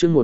chương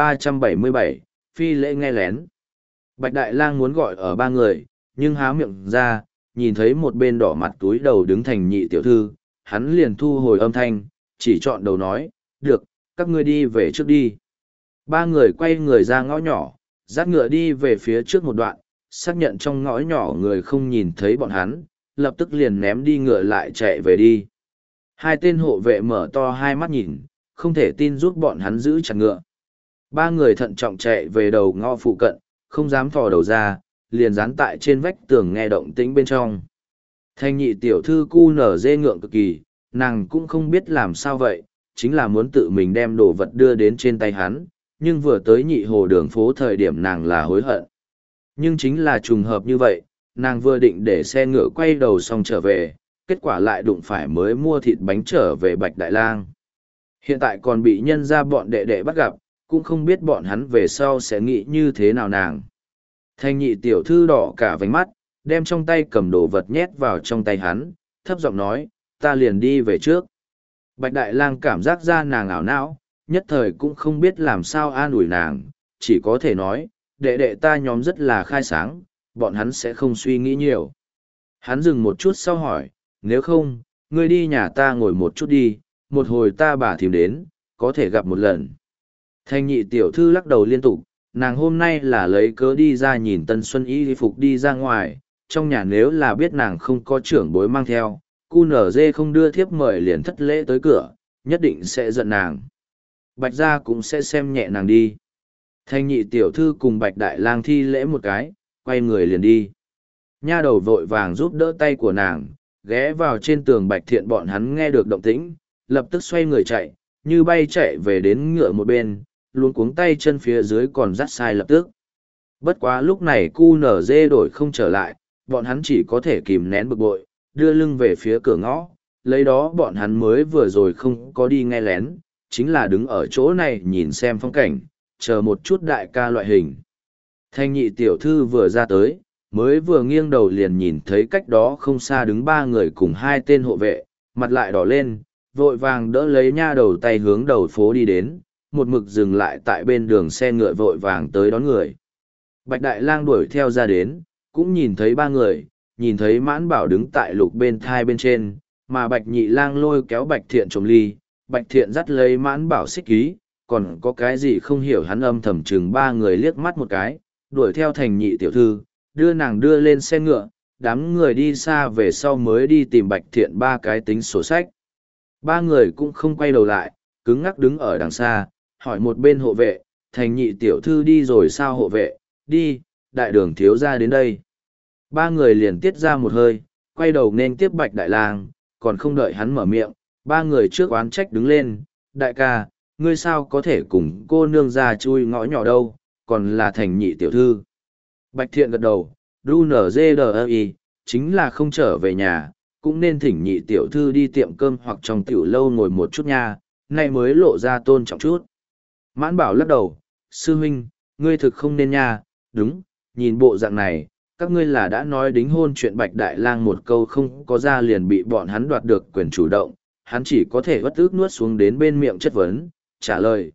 1377, phi lễ nghe lén. Bạch Đại Lang muốn gọi ở ba người, nhưng há miệng ra, nhìn thấy một bên đỏ mặt túi đầu đứng Thành Nhị tiểu thư, hắn liền thu hồi âm thanh, chỉ chọn đầu nói, được, các ngươi đi về trước đi. Ba người quay người ra ngõ nhỏ, dắt ngựa đi về phía trước một đoạn, xác nhận trong ngõ nhỏ người không nhìn thấy bọn hắn, lập tức liền ném đi ngựa lại chạy về đi. Hai tên hộ vệ mở to hai mắt nhìn, không thể tin giúp bọn hắn giữ chặt ngựa. Ba người thận trọng chạy về đầu ngõ phụ cận, không dám thò đầu ra, liền dán tại trên vách tường nghe động tĩnh bên trong. Thanh Nhị tiểu thư cu nở dê ngượng cực kỳ, nàng cũng không biết làm sao vậy, chính là muốn tự mình đem đồ vật đưa đến trên tay hắn, nhưng vừa tới Nhị hồ đường phố thời điểm nàng là hối hận. Nhưng chính là trùng hợp như vậy, nàng vừa định để xe ngựa quay đầu xong trở về, kết quả lại đụng phải mới mua thịt bánh trở về Bạch Đại Lang. Hiện tại còn bị nhân ra bọn đệ đệ bắt gặp, cũng không biết bọn hắn về sau sẽ nghĩ như thế nào nàng. Thanh Nhị tiểu thư đỏ cả vành mắt, đem trong tay cầm đồ vật nhét vào trong tay hắn, thấp giọng nói, ta liền đi về trước. Bạch Đại Lang cảm giác ra nàng ảo não, nhất thời cũng không biết làm sao an ủi nàng, chỉ có thể nói, đệ đệ ta nhóm rất là khai sáng, bọn hắn sẽ không suy nghĩ nhiều. Hắn dừng một chút sau hỏi, nếu không, ngươi đi nhà ta ngồi một chút đi, một hồi ta bà thím đến, có thể gặp một lần. Thanh Nhị tiểu thư lắc đầu liên tục, nàng hôm nay là lấy cớ đi ra nhìn Tân Xuân y phục đi ra ngoài, trong nhà nếu là biết nàng không có trưởng bối mang theo, cu nở dê không đưa thiếp mời liền thất lễ tới cửa, nhất định sẽ giận nàng. Bạch gia cũng sẽ xem nhẹ nàng đi. Thanh Nhị tiểu thư cùng Bạch Đại Lang thi lễ một cái, quay người liền đi. Nha đầu vội vàng giúp đỡ tay của nàng, ghé vào trên tường Bạch Thiện bọn hắn nghe được động tĩnh, lập tức xoay người chạy, như bay chạy về đến ngựa một bên, luống cuống tay chân phía dưới còn dắt sai lập tức. Bất quá lúc này cu nở dê đổi không trở lại, bọn hắn chỉ có thể kìm nén bực bội, đưa lưng về phía cửa ngõ, lấy đó bọn hắn mới vừa rồi không có đi nghe lén, chính là đứng ở chỗ này nhìn xem phong cảnh, chờ một chút đại ca loại hình. Thanh Nhị tiểu thư vừa ra tới, mới vừa nghiêng đầu liền nhìn thấy cách đó không xa đứng ba người cùng hai tên hộ vệ, mặt lại đỏ lên, vội vàng đỡ lấy nha đầu tay hướng đầu phố đi đến, một mực dừng lại tại bên đường xe ngựa vội vàng tới đón người. Bạch Đại Lang đuổi theo ra đến, cũng nhìn thấy ba người, nhìn thấy Mãn Bảo đứng tại lục bên thai bên trên, mà Bạch Nhị Lang lôi kéo Bạch Thiện trộm ly, Bạch Thiện dắt lấy Mãn Bảo xích ký, còn có cái gì không hiểu hắn âm thầm chừng ba người liếc mắt một cái, đuổi theo Thành Nhị tiểu thư, đưa nàng đưa lên xe ngựa, đám người đi xa về sau mới đi tìm Bạch Thiện ba cái tính sổ sách. Ba người cũng không quay đầu lại, cứng ngắc đứng ở đằng xa, hỏi một bên hộ vệ, Thành Nhị tiểu thư đi rồi sao? Hộ vệ, đi, đại đường thiếu gia đến đây. Ba người liền tiết ra một hơi, quay đầu nên tiếp Bạch Đại Lang, còn không đợi hắn mở miệng, ba người trước oán trách đứng lên, đại ca, ngươi sao có thể cùng cô nương ra chui ngõ nhỏ đâu, còn là Thành Nhị tiểu thư. Bạch Thiện gật đầu, đu nở dê đờ y, chính là không trở về nhà, cũng nên thỉnh Nhị tiểu thư đi tiệm cơm hoặc trong tiểu lâu ngồi một chút nha, nay mới lộ ra tôn trọng chút. Mãn Bảo lắc đầu, sư huynh, ngươi thực không nên nha, đúng, nhìn bộ dạng này, các ngươi là đã nói đính hôn chuyện Bạch Đại Lang một câu không có ra liền bị bọn hắn đoạt được quyền chủ động, hắn chỉ có thể uất ức nuốt xuống đến bên miệng chất vấn, trả lời,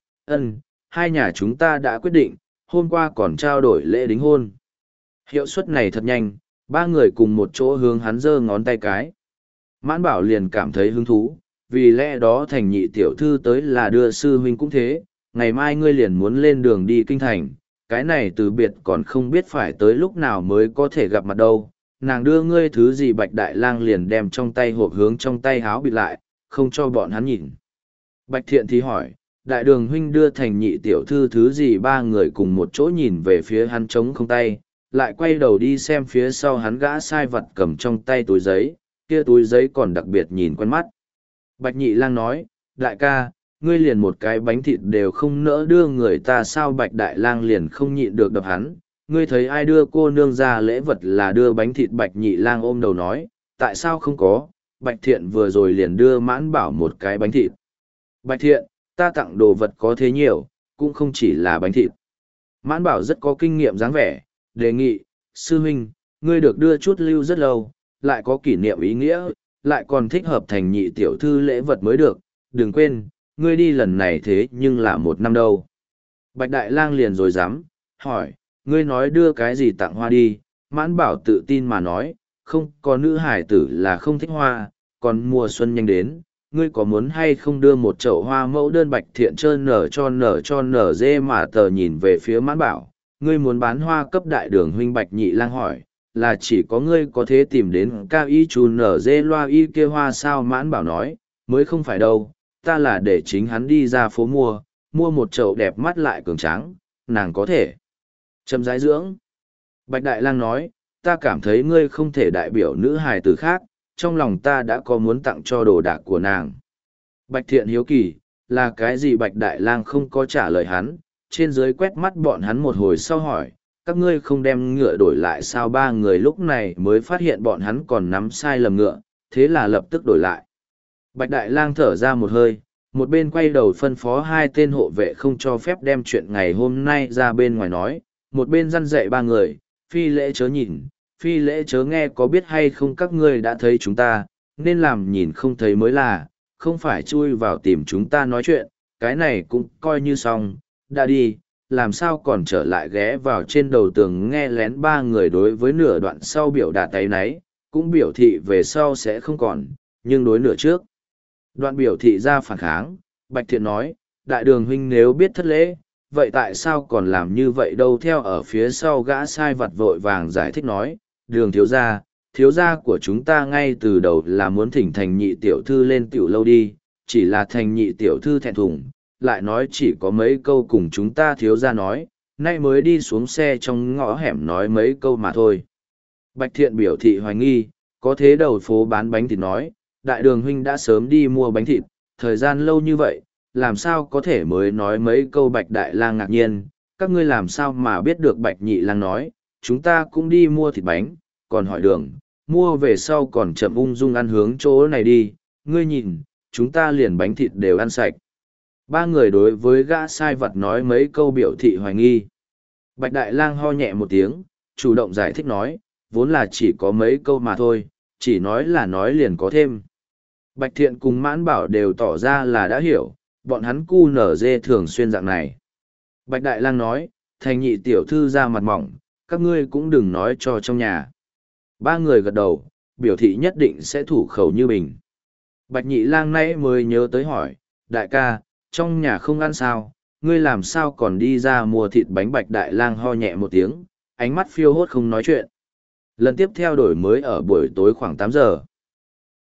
hai nhà chúng ta đã quyết định, hôm qua còn trao đổi lễ đính hôn. Hiệu suất này thật nhanh, ba người cùng một chỗ hướng hắn giơ ngón tay cái. Mãn Bảo liền cảm thấy hứng thú, vì lẽ đó Thành Nhị tiểu thư tới là đưa sư huynh cũng thế, ngày mai ngươi liền muốn lên đường đi kinh thành, cái này từ biệt còn không biết phải tới lúc nào mới có thể gặp mặt đâu. Nàng đưa ngươi thứ gì? Bạch Đại Lang liền đem trong tay hộp hướng trong tay háo bịt lại, không cho bọn hắn nhìn. Bạch Thiện thì hỏi, đại đường huynh đưa Thành Nhị tiểu thư thứ gì? Ba người cùng một chỗ nhìn về phía hắn trống không tay, lại quay đầu đi xem phía sau hắn gã sai vật cầm trong tay túi giấy, kia túi giấy còn đặc biệt nhìn quen mắt. Bạch Nhị Lang nói, đại ca, ngươi liền một cái bánh thịt đều không nỡ đưa người ta sao? Bạch Đại Lang liền không nhịn được đập hắn, ngươi thấy ai đưa cô nương ra lễ vật là đưa bánh thịt? Bạch Nhị Lang ôm đầu nói, tại sao không có, Bạch Thiện vừa rồi liền đưa Mãn Bảo một cái bánh thịt. Bạch Thiện, ta tặng đồ vật có thế nhiều, cũng không chỉ là bánh thịt. Mãn Bảo rất có kinh nghiệm dáng vẻ, đề nghị, sư huynh, ngươi được đưa chút lưu rất lâu, lại có kỷ niệm ý nghĩa, lại còn thích hợp Thành Nhị tiểu thư lễ vật mới được, đừng quên, ngươi đi lần này thế nhưng là 1 năm đâu. Bạch Đại Lang liền rồi dám, hỏi, ngươi nói đưa cái gì tặng hoa đi, Mãn Bảo tự tin mà nói, không có nữ hải tử là không thích hoa, còn mùa xuân nhanh đến, ngươi có muốn hay không đưa một chậu hoa mẫu đơn Bạch Thiện trơn nở dê mà tờ nhìn về phía Mãn Bảo, ngươi muốn bán hoa cấp đại đường huynh Bạch Nhị Lang hỏi, là chỉ có ngươi có thể tìm đến cao y chú nở dê loa y kia hoa sao Mãn Bảo nói, mới không phải đâu, ta là để chính hắn đi ra phố mua một chậu đẹp mắt lại cường tráng, nàng có thể chậm rãi dưỡng. Bạch Đại Lang nói, ta cảm thấy ngươi không thể đại biểu nữ hài tử khác, trong lòng ta đã có muốn tặng cho đồ đạc của nàng. Bạch Thiện hiếu kỳ, là cái gì Bạch Đại Lang không có trả lời hắn, trên dưới quét mắt bọn hắn một hồi sau hỏi, các ngươi không đem ngựa đổi lại sao ba người lúc này mới phát hiện bọn hắn còn nắm sai lầm ngựa, thế là lập tức đổi lại. Bạch Đại Lang thở ra một hơi, một bên quay đầu phân phó hai tên hộ vệ không cho phép đem chuyện ngày hôm nay ra bên ngoài nói, một bên răn dạy ba người, phi lễ chớ nhìn, phi lễ chớ nghe có biết hay không các ngươi đã thấy chúng ta, nên làm nhìn không thấy mới là, không phải chui vào tìm chúng ta nói chuyện, cái này cũng coi như xong, đã đi, làm sao còn trở lại ghé vào trên đầu tường nghe lén ba người đối với nửa đoạn sau biểu đạt tay náy, cũng biểu thị về sau sẽ không còn, nhưng đối nửa trước. Đoạn biểu thị ra phản kháng, Bạch Thiện nói, đại đường huynh nếu biết thất lễ, vậy tại sao còn làm như vậy đâu theo ở phía sau gã sai vặt vội vàng giải thích nói, đường thiếu gia của chúng ta ngay từ đầu là muốn thỉnh thành nhị tiểu thư lên tiểu lâu đi, chỉ là thành nhị tiểu thư thẹn thùng, lại nói chỉ có mấy câu cùng chúng ta thiếu gia nói, nay mới đi xuống xe trong ngõ hẻm nói mấy câu mà thôi. Bạch Thiện biểu thị hoài nghi, có thế đầu phố bán bánh thịt nói, đại đường huynh đã sớm đi mua bánh thịt, thời gian lâu như vậy, làm sao có thể mới nói mấy câu Bạch Đại Lang ngạc nhiên, các ngươi làm sao mà biết được Bạch Nhị Lang nói, chúng ta cũng đi mua thịt bánh, còn hỏi đường, mua về sau còn chậm ung dung ăn hướng chỗ này đi, ngươi nhìn, chúng ta liền bánh thịt đều ăn sạch. Ba người đối với gã sai vật nói mấy câu biểu thị hoài nghi. Bạch Đại Lang ho nhẹ một tiếng, chủ động giải thích nói, vốn là chỉ có mấy câu mà thôi, chỉ nói là nói liền có thêm. Bạch Thiện cùng Mãn Bảo đều tỏ ra là đã hiểu, bọn hắn cu nở dê thường xuyên dạng này. Bạch Đại Lang nói, thành nhị tiểu thư ra mặt mỏng, các ngươi cũng đừng nói cho trong nhà. Ba người gật đầu, biểu thị nhất định sẽ thủ khẩu như bình. Bạch Nhị Lang nãy mới nhớ tới hỏi, đại ca, trong nhà không ăn sao, ngươi làm sao còn đi ra mua thịt bánh Bạch Đại Lang ho nhẹ một tiếng, ánh mắt phiêu hốt không nói chuyện. Lần tiếp theo đổi mới ở buổi tối khoảng 8 giờ.